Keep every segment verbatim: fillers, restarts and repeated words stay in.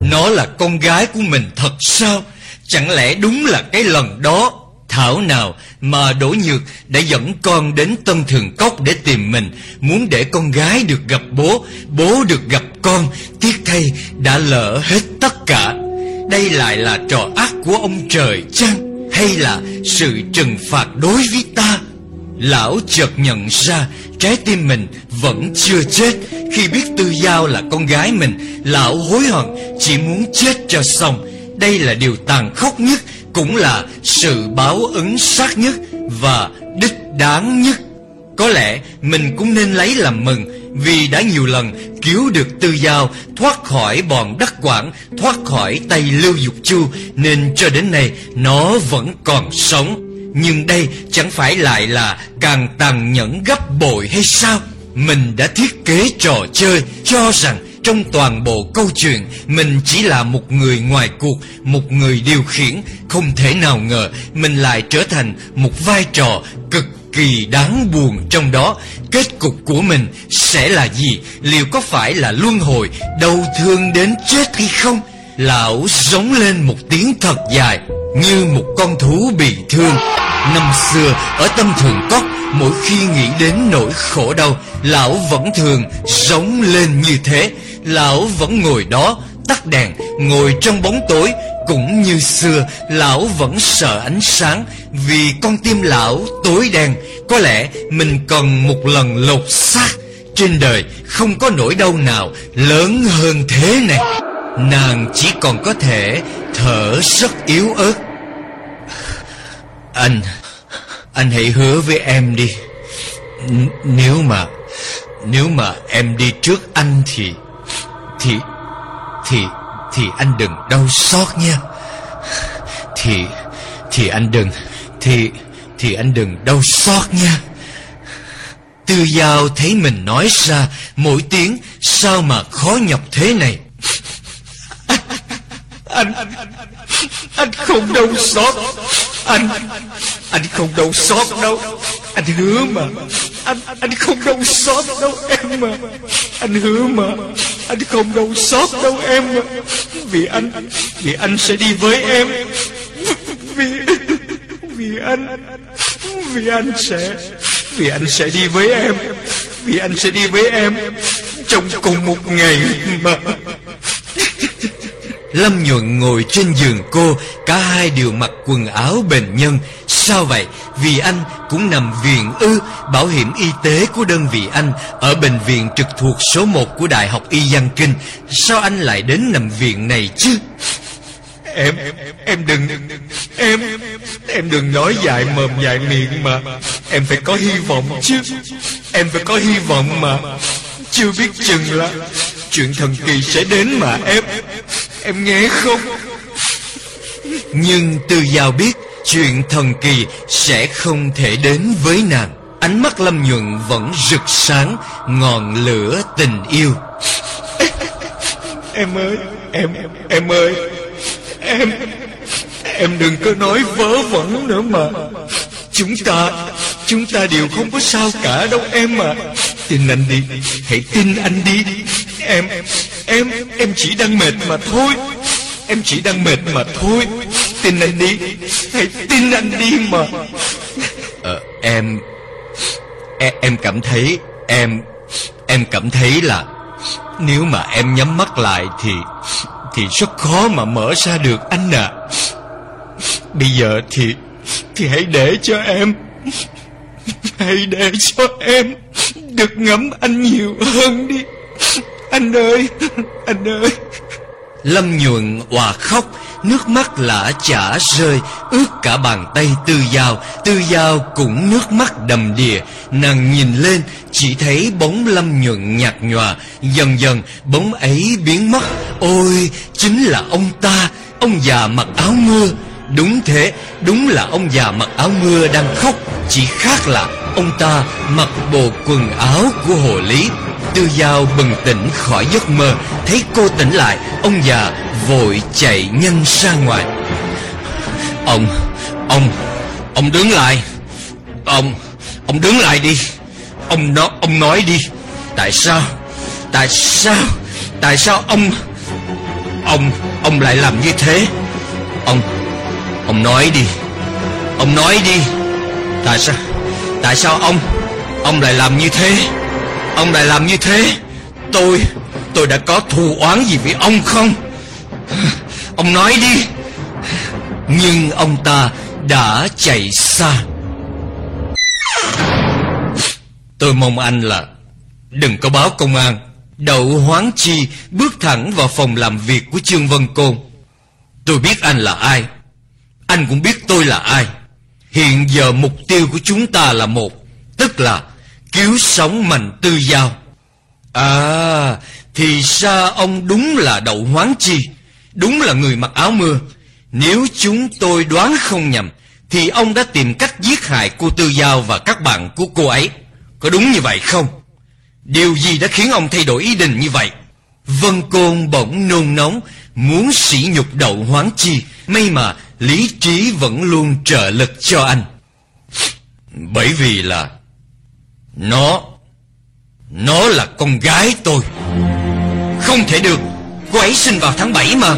Nó là con gái của mình thật sao? Chẳng lẽ đúng là cái lần đó? Thảo nào mà Đỗ Nhược đã dẫn con đến Tân Thường Cốc để tìm mình, muốn để con gái được gặp bố, bố được gặp con. Tiếc thay đã lỡ hết tất cả. Đây lại là trò ác của ông trời chăng? Hay là sự trừng phạt đối với ta? Lão chợt nhận ra trái tim mình vẫn chưa chết. Khi biết Tư Giao là con gái mình, lão hối hận, chỉ muốn chết cho xong. Đây là điều tàn khốc nhất, cũng là sự báo ứng xác nhất và đích đáng nhất. Có lẽ mình cũng nên lấy làm mừng, vì đã nhiều lần cứu được Tư Giao thoát khỏi bọn Đắc Quảng, thoát khỏi tay Lưu Dục Chu, nên cho đến nay nó vẫn còn sống. Nhưng đây chẳng phải lại là càng tàn nhẫn gấp bội hay sao? Mình đã thiết kế trò chơi, cho rằng trong toàn bộ câu chuyện mình chỉ là một người ngoài cuộc, một người điều khiển. Không thể nào ngờ mình lại trở thành một vai trò cực kỳ đáng buồn trong đó. Kết cục của mình sẽ là gì? Liệu có phải là luân hồi, đau thương đến chết hay không? Lão giống lên một tiếng thật dài, như một con thú bị thương. Năm xưa ở Tân Thường Cốc, mỗi khi nghĩ đến nỗi khổ đau, lão vẫn thường giống lên như thế. Lão vẫn ngồi đó tắt đèn, ngồi trong bóng tối. Cũng như xưa, lão vẫn sợ ánh sáng, vì con tim lão tối đen. Có lẽ mình cần một lần lột xác. Trên đời không có nỗi đau nào lớn hơn thế này. Nàng chỉ còn có thể thở rất yếu ớt. Anh Anh hãy hứa với em đi. N Nếu mà Nếu mà em đi trước anh thì Thì Thì Thì anh đừng đau xót nha. Thì Thì anh đừng Thì Thì anh đừng đau xót nha. Tư Giao thấy mình nói ra mỗi tiếng sao mà khó nhọc thế này. Anh Anh Anh không đau xót. Anh Anh không đau xót đâu. Anh hứa mà. Anh Anh không đau xót đâu em mà. Anh hứa mà. Anh không đau xót đâu em mà. Vì anh Vì anh sẽ đi với em. Vì Vì anh Vì anh sẽ Vì anh sẽ đi với em. Vì anh sẽ đi với em trong cùng một ngày mà. Lâm Nhuận ngồi trên giường cô, cả hai đều mặc quần áo bệnh nhân. Sao vậy? Vì anh cũng nằm viện ư? Bảo hiểm y tế của đơn vị anh ở bệnh viện trực thuộc số một của Đại học Y Văn Kinh. Sao anh lại đến nằm viện này chứ? Em Em đừng Em Em đừng nói dại mồm dại miệng mà. Em phải có hy vọng chứ. Em phải có hy vọng mà. Chưa biết chừng là chuyện thần kỳ sẽ đến mà em. Em nghe không? Nhưng Tư Giao biết chuyện thần kỳ sẽ không thể đến với nàng. Ánh mắt Lâm Nhuận vẫn rực sáng ngọn lửa tình yêu. Em ơi, em em ơi, em em đừng có nói vớ vẩn nữa mà. Chúng ta Chúng ta đều không có sao cả đâu em mà. Tin anh đi, hãy tin anh đi. Em Em Em chỉ đang mệt mà thôi. Em chỉ đang mệt mà thôi. Tin anh đi, hãy tin anh đi mà. Ờ em Em, em cảm thấy Em Em cảm thấy là nếu mà em nhắm mắt lại Thì Thì rất khó mà mở ra được anh à. Bây giờ thì Thì hãy để cho em Hãy để cho em được ngắm anh nhiều hơn đi. Anh ơi, anh ơi. Lâm Nhuận òa khóc, nước mắt lã chả rơi, ướt cả bàn tay Tư Giao. Tư Giao cũng nước mắt đầm đìa. Nàng nhìn lên, chỉ thấy bóng Lâm Nhuận nhạt nhòa. Dần dần bóng ấy biến mất. Ôi, chính là ông ta, ông già mặc áo mưa. Đúng thế, đúng là ông già mặc áo mưa đang khóc. Chỉ khác là ông ta mặc bộ quần áo của hồ ly. Tư Giao bừng tỉnh khỏi giấc mơ. Thấy cô tỉnh lại, ông già vội chạy nhanh ra ngoài. Ông, ông, ông đứng lại. Ông, ông đứng lại đi. Ông nói, ông nói đi. Tại sao, tại sao, tại sao ông, Ông, ông lại làm như thế? Ông, ông nói đi. Ông nói đi. Tại sao, tại sao ông, ông lại làm như thế? Ông lại làm như thế? Tôi, tôi đã có thù oán gì với ông không? Ông nói đi. Nhưng ông ta đã chạy xa. Tôi mong anh là đừng có báo công an. Đậu Hoáng Chi bước thẳng vào phòng làm việc của Trương Vân Côn. Tôi biết anh là ai, anh cũng biết tôi là ai. Hiện giờ mục tiêu của chúng ta là một, tức là cứu sống Mạnh Tư Giao. À, thì ra ông đúng là Đậu Hoáng Chi, đúng là người mặc áo mưa. Nếu chúng tôi đoán không nhầm thì ông đã tìm cách giết hại cô Tư Giao và các bạn của cô ấy. Có đúng như vậy không? Điều gì đã khiến ông thay đổi ý định như vậy? Vân Côn bỗng nôn nóng muốn sỉ nhục Đậu Hoáng Chi. May mà lý trí vẫn luôn trợ lực cho anh. Bởi vì là Nó Nó là con gái tôi. Không thể được, cô ấy sinh vào tháng bảy mà.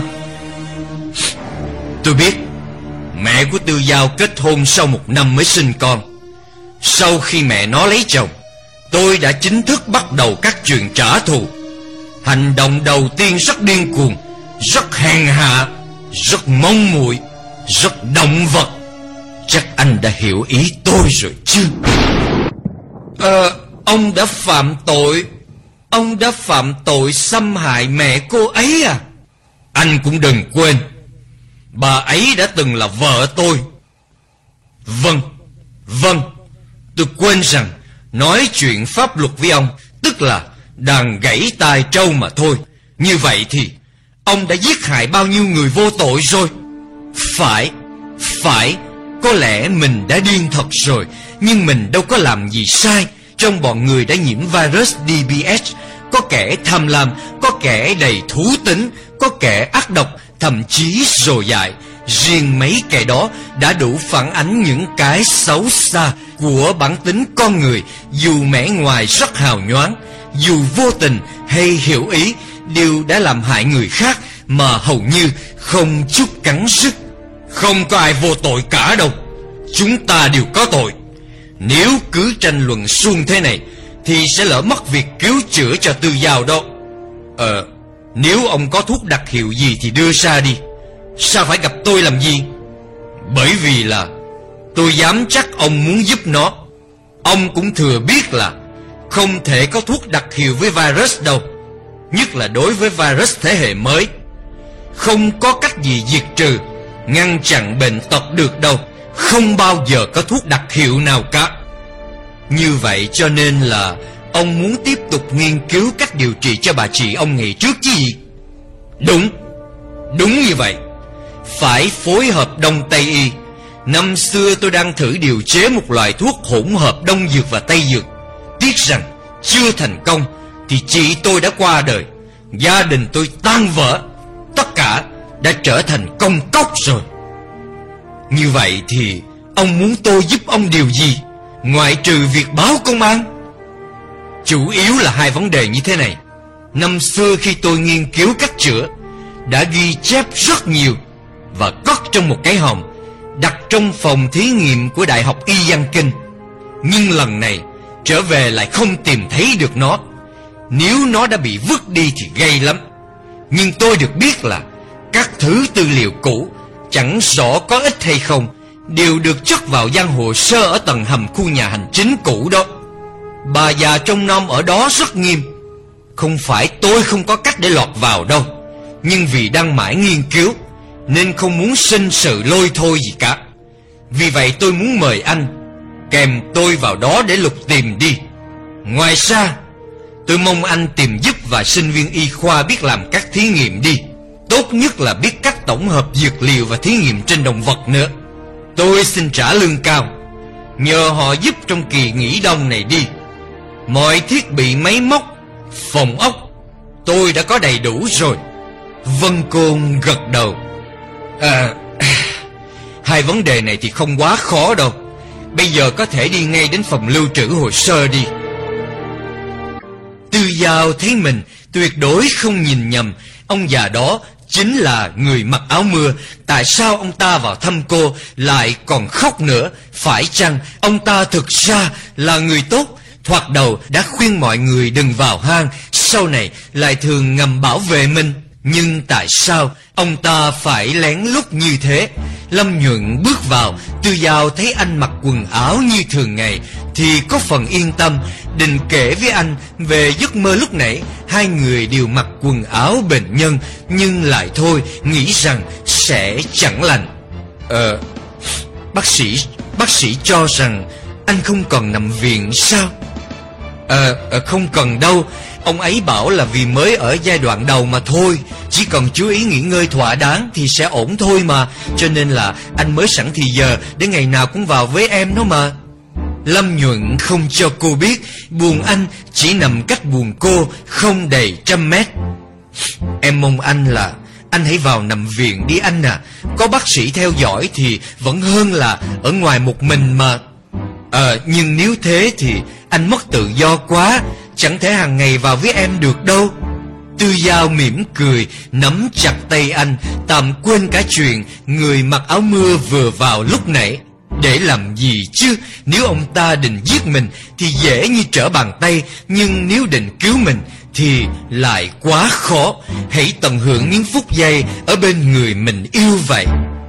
Tôi biết mẹ của Tư Giao kết hôn sau một năm mới sinh con. Sau khi mẹ nó lấy chồng, tôi đã chính thức bắt đầu các chuyện trả thù. Hành động đầu tiên rất điên cuồng, rất hèn hạ, rất mong muội, rất động vật. Chắc anh đã hiểu ý tôi rồi chứ? Ờ, ông đã phạm tội. Ông đã phạm tội xâm hại mẹ cô ấy à? Anh cũng đừng quên, bà ấy đã từng là vợ tôi. Vâng, vâng, tôi quên rằng nói chuyện pháp luật với ông tức là đàn gãy tai trâu mà thôi. Như vậy thì ông đã giết hại bao nhiêu người vô tội rồi? Phải, phải, có lẽ mình đã điên thật rồi, nhưng mình đâu có làm gì sai. Trong bọn người đã nhiễm virus D B S, có kẻ tham lam, có kẻ đầy thú tính, có kẻ ác độc, thậm chí dồi dại. Riêng mấy kẻ đó đã đủ phản ánh những cái xấu xa của bản tính con người. Dù mẻ ngoài rất hào nhoáng, dù vô tình hay hiểu ý, đều đã làm hại người khác mà hầu như không chút cắn rứt. Không có ai vô tội cả đâu, chúng ta đều có tội. Nếu cứ tranh luận suông thế này thì sẽ lỡ mất việc cứu chữa cho Tư Giao đó. Ờ, nếu ông có thuốc đặc hiệu gì thì đưa ra đi. Sao phải gặp tôi làm gì? Bởi vì là tôi dám chắc ông muốn giúp nó. Ông cũng thừa biết là không thể có thuốc đặc hiệu với virus đâu, nhất là đối với virus thế hệ mới. Không có cách gì diệt trừ, ngăn chặn bệnh tật được đâu. Không bao giờ có thuốc đặc hiệu nào cả. Như vậy cho nên là ông muốn tiếp tục nghiên cứu cách điều trị cho bà chị ông ngày trước chứ gì? Đúng, đúng như vậy. Phải phối hợp Đông Tây Y. Năm xưa tôi đang thử điều chế một loại thuốc hỗn hợp Đông Dược và Tây Dược. Tiếc rằng chưa thành công thì chị tôi đã qua đời, gia đình tôi tan vỡ, tất cả đã trở thành công cốc rồi. Như vậy thì ông muốn tôi giúp ông điều gì, ngoại trừ việc báo công an? Chủ yếu là hai vấn đề như thế này. Năm xưa khi tôi nghiên cứu cách chữa, đã ghi chép rất nhiều và cất trong một cái hòm, đặt trong phòng thí nghiệm của Đại học Y Văn Kinh. Nhưng lần này trở về lại không tìm thấy được nó. Nếu nó đã bị vứt đi thì gây lắm. Nhưng tôi được biết là các thứ tư liệu cũ, chẳng rõ có ích hay không, đều được chất vào gian hồ sơ ở tầng hầm khu nhà hành chính cũ đó. Bà già trông nom ở đó rất nghiêm. Không phải tôi không có cách để lọt vào đâu, nhưng vì đang mãi nghiên cứu nên không muốn sinh sự lôi thôi gì cả. Vì vậy tôi muốn mời anh kèm tôi vào đó để lục tìm đi. Ngoài ra tôi mong anh tìm giúp vài sinh viên y khoa biết làm các thí nghiệm đi. Tốt nhất là biết cách tổng hợp dược liệu và thí nghiệm trên động vật nữa. Tôi xin trả lương cao, nhờ họ giúp trong kỳ nghỉ đông này đi. Mọi thiết bị máy móc, phòng ốc tôi đã có đầy đủ rồi. Vân Côn gật đầu. À, hai vấn đề này thì không quá khó đâu. Bây giờ có thể đi ngay đến phòng lưu trữ hồ sơ đi. Tư Giao thấy mình tuyệt đối không nhìn nhầm. Ông già đó chính là người mặc áo mưa. Tại sao ông ta vào thăm cô lại còn khóc nữa? Phải chăng ông ta thực ra là người tốt? Thoạt đầu đã khuyên mọi người đừng vào hang, sau này lại thường ngầm bảo vệ mình. Nhưng tại sao ông ta phải lén lút như thế? Lâm Nhuận bước vào, Tư Dao thấy anh mặc quần áo như thường ngày thì có phần yên tâm, định kể với anh về giấc mơ lúc nãy. Hai người đều mặc quần áo bệnh nhân, nhưng lại thôi, nghĩ rằng sẽ chẳng lành. Ờ, bác sĩ, bác sĩ cho rằng anh không cần nằm viện sao? Ờ, à, không cần đâu. Ông ấy bảo là vì mới ở giai đoạn đầu mà thôi, chỉ cần chú ý nghỉ ngơi thỏa đáng thì sẽ ổn thôi mà. Cho nên là anh mới sẵn thì giờ để ngày nào cũng vào với em đó mà. Lâm Nhuận không cho cô biết buồng anh chỉ nằm cách buồng cô không đầy trăm mét. Em mong anh là anh hãy vào nằm viện đi anh à. Có bác sĩ theo dõi thì vẫn hơn là ở ngoài một mình mà. Ờ, nhưng nếu thế thì anh mất tự do quá, chẳng thể hàng ngày vào với em được đâu. Tư Dao mỉm cười, nắm chặt tay anh, tạm quên cả chuyện người mặc áo mưa vừa vào lúc nãy. Để làm gì chứ? Nếu ông ta định giết mình thì dễ như trở bàn tay, nhưng nếu định cứu mình thì lại quá khó. Hãy tận hưởng những phút giây ở bên người mình yêu vậy.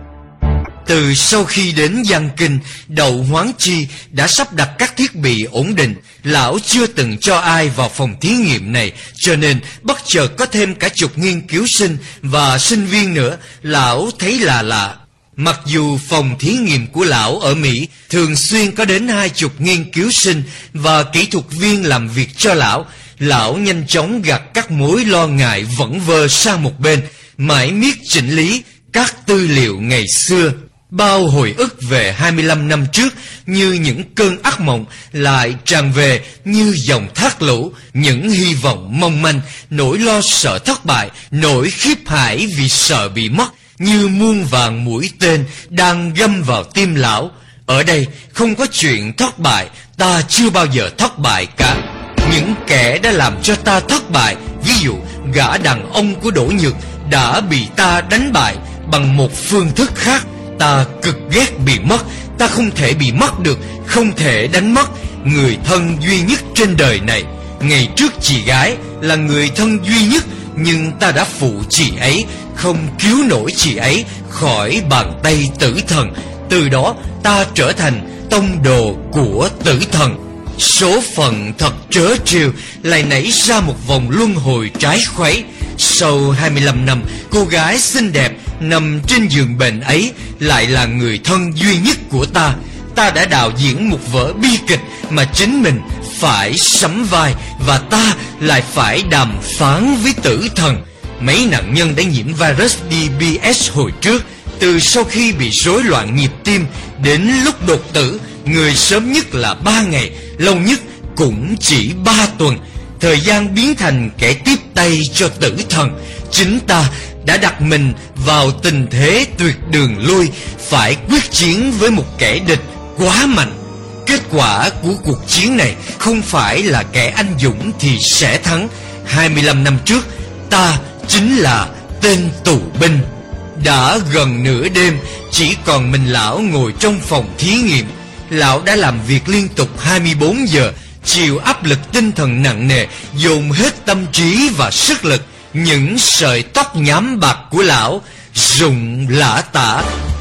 Từ sau khi đến Giang Kinh, Đậu Hoáng Chi đã sắp đặt các thiết bị ổn định. Lão chưa từng cho ai vào phòng thí nghiệm này, cho nên bất chợt có thêm cả chục nghiên cứu sinh và sinh viên nữa. Lão thấy là lạ. Mặc dù phòng thí nghiệm của lão ở Mỹ thường xuyên có đến hai chục nghiên cứu sinh và kỹ thuật viên làm việc cho lão, lão nhanh chóng gạt các mối lo ngại vẩn vơ sang một bên, mãi miết chỉnh lý các tư liệu ngày xưa. Bao hồi ức về hai mươi lăm năm trước như những cơn ác mộng lại tràn về như dòng thác lũ. Những hy vọng mong manh, nỗi lo sợ thất bại, nỗi khiếp hãi vì sợ bị mất, như muôn vàng mũi tên đang găm vào tim lão. Ở đây không có chuyện thất bại, ta chưa bao giờ thất bại cả. Những kẻ đã làm cho ta thất bại, ví dụ gã đàn ông của Đỗ Nhược, đã bị ta đánh bại bằng một phương thức khác. Ta cực ghét bị mất, ta không thể bị mất được, không thể đánh mất người thân duy nhất trên đời này. Ngày trước chị gái là người thân duy nhất, nhưng ta đã phụ chị ấy, không cứu nổi chị ấy khỏi bàn tay tử thần. Từ đó ta trở thành tông đồ của tử thần. Số phận thật trớ trêu, lại nảy ra một vòng luân hồi trái khuấy. Sau hai mươi lăm năm, cô gái xinh đẹp nằm trên giường bệnh ấy lại là người thân duy nhất của ta. Ta đã đạo diễn một vở bi kịch mà chính mình phải sắm vai, và ta lại phải đàm phán với tử thần. Mấy nạn nhân đã nhiễm virus D B S hồi trước, từ sau khi bị rối loạn nhịp tim đến lúc đột tử, người sớm nhất là ba ngày, lâu nhất cũng chỉ ba tuần. Thời gian biến thành kẻ tiếp tay cho tử thần. Chính ta đã đặt mình vào tình thế tuyệt đường lui, phải quyết chiến với một kẻ địch quá mạnh. Kết quả của cuộc chiến này không phải là kẻ anh dũng thì sẽ thắng. Hai mươi lăm năm trước, ta chính là tên tù binh. Đã gần nửa đêm, chỉ còn mình lão ngồi trong phòng thí nghiệm. Lão đã làm việc liên tục hai mươi bốn giờ, chịu áp lực tinh thần nặng nề, dồn hết tâm trí và sức lực. Những sợi tóc nhám bạc của lão rụng lả tả,